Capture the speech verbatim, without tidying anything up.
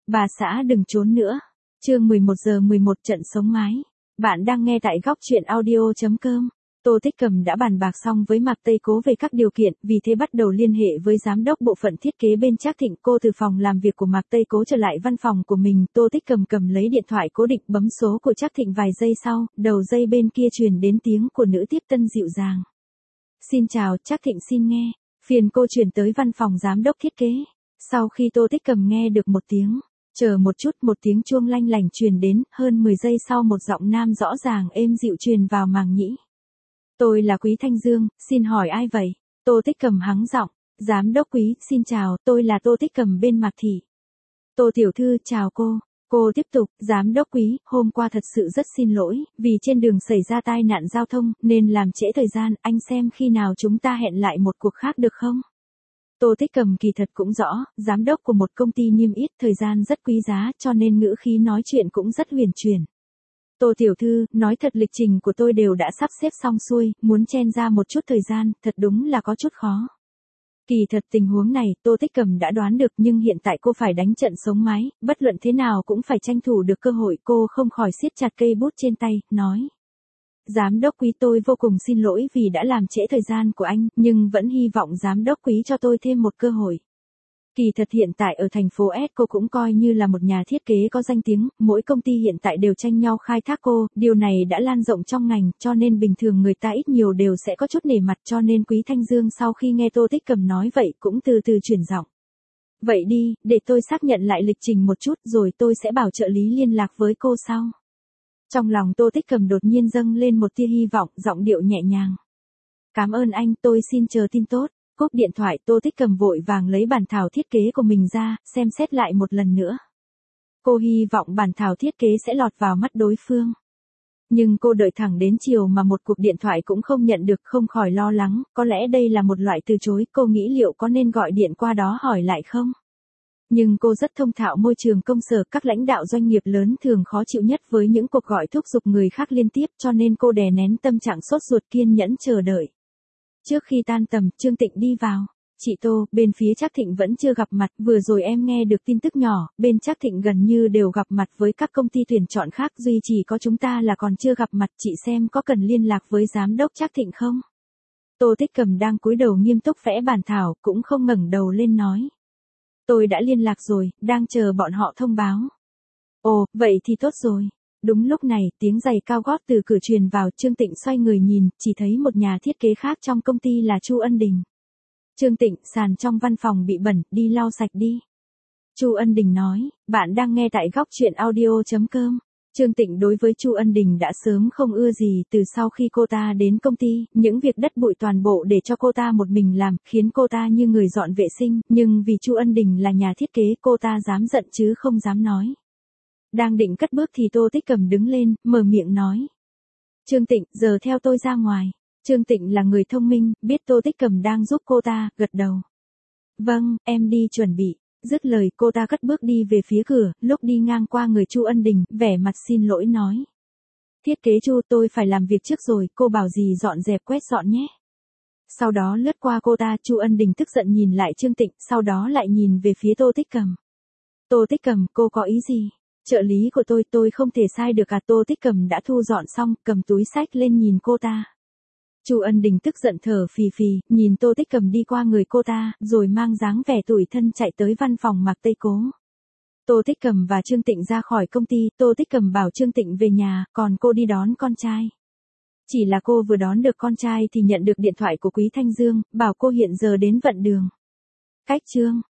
Bà xã đừng trốn nữa. Chương mười một giờ mười một trận sống mái. Bạn đang nghe tại góc truyện audio chấm com. Tô Tích Cầm đã bàn bạc xong với Mạc Tây Cố về các điều kiện, vì thế bắt đầu liên hệ với giám đốc bộ phận thiết kế bên Trác Thịnh. Cô từ phòng làm việc của Mạc Tây Cố trở lại văn phòng của mình, Tô Tích Cầm cầm lấy điện thoại cố định bấm số của Trác Thịnh. Vài giây sau, đầu dây bên kia truyền đến tiếng của nữ tiếp tân dịu dàng. Xin chào, Trác Thịnh xin nghe. Phiền cô chuyển tới văn phòng giám đốc thiết kế. Sau khi Tô Tích Cầm nghe được một tiếng, chờ một chút, một tiếng chuông lanh lảnh truyền đến, hơn mười giây sau một giọng nam rõ ràng êm dịu truyền vào màng nhĩ. Tôi là Quý Thanh Dương, xin hỏi ai vậy? Tô Tích Cầm hắng giọng, giám đốc Quý, xin chào, tôi là Tô Tích Cầm bên Mạc Thị. Tô tiểu thư, chào cô. Cô tiếp tục, giám đốc Quý, hôm qua thật sự rất xin lỗi, vì trên đường xảy ra tai nạn giao thông, nên làm trễ thời gian, anh xem khi nào chúng ta hẹn lại một cuộc khác được không? Tô Tích Cầm kỳ thật cũng rõ, giám đốc của một công ty niêm yết, thời gian rất quý giá, cho nên ngữ khí nói chuyện cũng rất huyền chuyển. Tô tiểu thư, nói thật lịch trình của tôi đều đã sắp xếp xong xuôi, muốn chen ra một chút thời gian, thật đúng là có chút khó. Kỳ thật tình huống này, Tô Tích Cầm đã đoán được, nhưng hiện tại cô phải đánh trận sống mái, bất luận thế nào cũng phải tranh thủ được cơ hội. Cô không khỏi siết chặt cây bút trên tay, nói. Giám đốc Quý, tôi vô cùng xin lỗi vì đã làm trễ thời gian của anh, nhưng vẫn hy vọng giám đốc Quý cho tôi thêm một cơ hội. Kỳ thật hiện tại ở thành phố S cô cũng coi như là một nhà thiết kế có danh tiếng, mỗi công ty hiện tại đều tranh nhau khai thác cô, điều này đã lan rộng trong ngành, cho nên bình thường người ta ít nhiều đều sẽ có chút nể mặt, cho nên Quý Thanh Dương sau khi nghe Tô Tích Cầm nói vậy cũng từ từ chuyển giọng. Vậy đi, để tôi xác nhận lại lịch trình một chút rồi tôi sẽ bảo trợ lý liên lạc với cô sau. Trong lòng Tô Tích Cầm đột nhiên dâng lên một tia hy vọng, giọng điệu nhẹ nhàng. Cảm ơn anh, tôi xin chờ tin tốt. Cúp điện thoại, Tô Tích Cầm vội vàng lấy bản thảo thiết kế của mình ra, xem xét lại một lần nữa. Cô hy vọng bản thảo thiết kế sẽ lọt vào mắt đối phương. Nhưng cô đợi thẳng đến chiều mà một cuộc điện thoại cũng không nhận được, không khỏi lo lắng, có lẽ đây là một loại từ chối, cô nghĩ liệu có nên gọi điện qua đó hỏi lại không? Nhưng cô rất thông thạo môi trường công sở, các lãnh đạo doanh nghiệp lớn thường khó chịu nhất với những cuộc gọi thúc giục người khác liên tiếp, cho nên cô đè nén tâm trạng sốt ruột kiên nhẫn chờ đợi. Trước khi tan tầm, Trương Tịnh đi vào. Chị Tô, bên phía Trác Thịnh vẫn chưa gặp mặt, vừa rồi em nghe được tin tức nhỏ, bên Trác Thịnh gần như đều gặp mặt với các công ty tuyển chọn khác, duy chỉ có chúng ta là còn chưa gặp mặt, chị xem có cần liên lạc với giám đốc Trác Thịnh không? Tô Tích Cầm đang cúi đầu nghiêm túc vẽ bản thảo, cũng không ngẩng đầu lên nói. Tôi đã liên lạc rồi, đang chờ bọn họ thông báo. Ồ, vậy thì tốt rồi. Đúng lúc này, tiếng giày cao gót từ cửa truyền vào, Trương Tịnh xoay người nhìn, chỉ thấy một nhà thiết kế khác trong công ty là Chu Ân Đình. Trương Tịnh, sàn trong văn phòng bị bẩn, đi lau sạch đi. Chu Ân Đình nói, bạn đang nghe tại góc truyện audio chấm com. Trương Tịnh đối với Chu Ân Đình đã sớm không ưa gì, từ sau khi cô ta đến công ty, những việc đất bụi toàn bộ để cho cô ta một mình làm, khiến cô ta như người dọn vệ sinh, nhưng vì Chu Ân Đình là nhà thiết kế, cô ta dám giận chứ không dám nói. Đang định cất bước thì Tô Tích Cầm đứng lên, mở miệng nói. Trương Tịnh, giờ theo tôi ra ngoài. Trương Tịnh là người thông minh, biết Tô Tích Cầm đang giúp cô ta, gật đầu. Vâng, em đi chuẩn bị. Dứt lời, cô ta cất bước đi về phía cửa, lúc đi ngang qua người Chu Ân Đình, vẻ mặt xin lỗi nói. Thiết kế Chu, tôi phải làm việc trước rồi, cô bảo gì dọn dẹp quét dọn nhé. Sau đó lướt qua cô ta, Chu Ân Đình tức giận nhìn lại Trương Tịnh, sau đó lại nhìn về phía Tô Tích Cầm. Tô Tích Cầm, cô có ý gì? Trợ lý của tôi, tôi không thể sai được à? Tô Tích Cầm đã thu dọn xong, cầm túi xách lên nhìn cô ta. Chu Ân Đình tức giận thở phì phì, nhìn Tô Tích Cầm đi qua người cô ta, rồi mang dáng vẻ tủi thân chạy tới văn phòng Mạc Tây Cố. Tô Tích Cầm và Trương Tịnh ra khỏi công ty, Tô Tích Cầm bảo Trương Tịnh về nhà, còn cô đi đón con trai. Chỉ là cô vừa đón được con trai thì nhận được điện thoại của Quý Thanh Dương, bảo cô hiện giờ đến vận đường. Cách Trương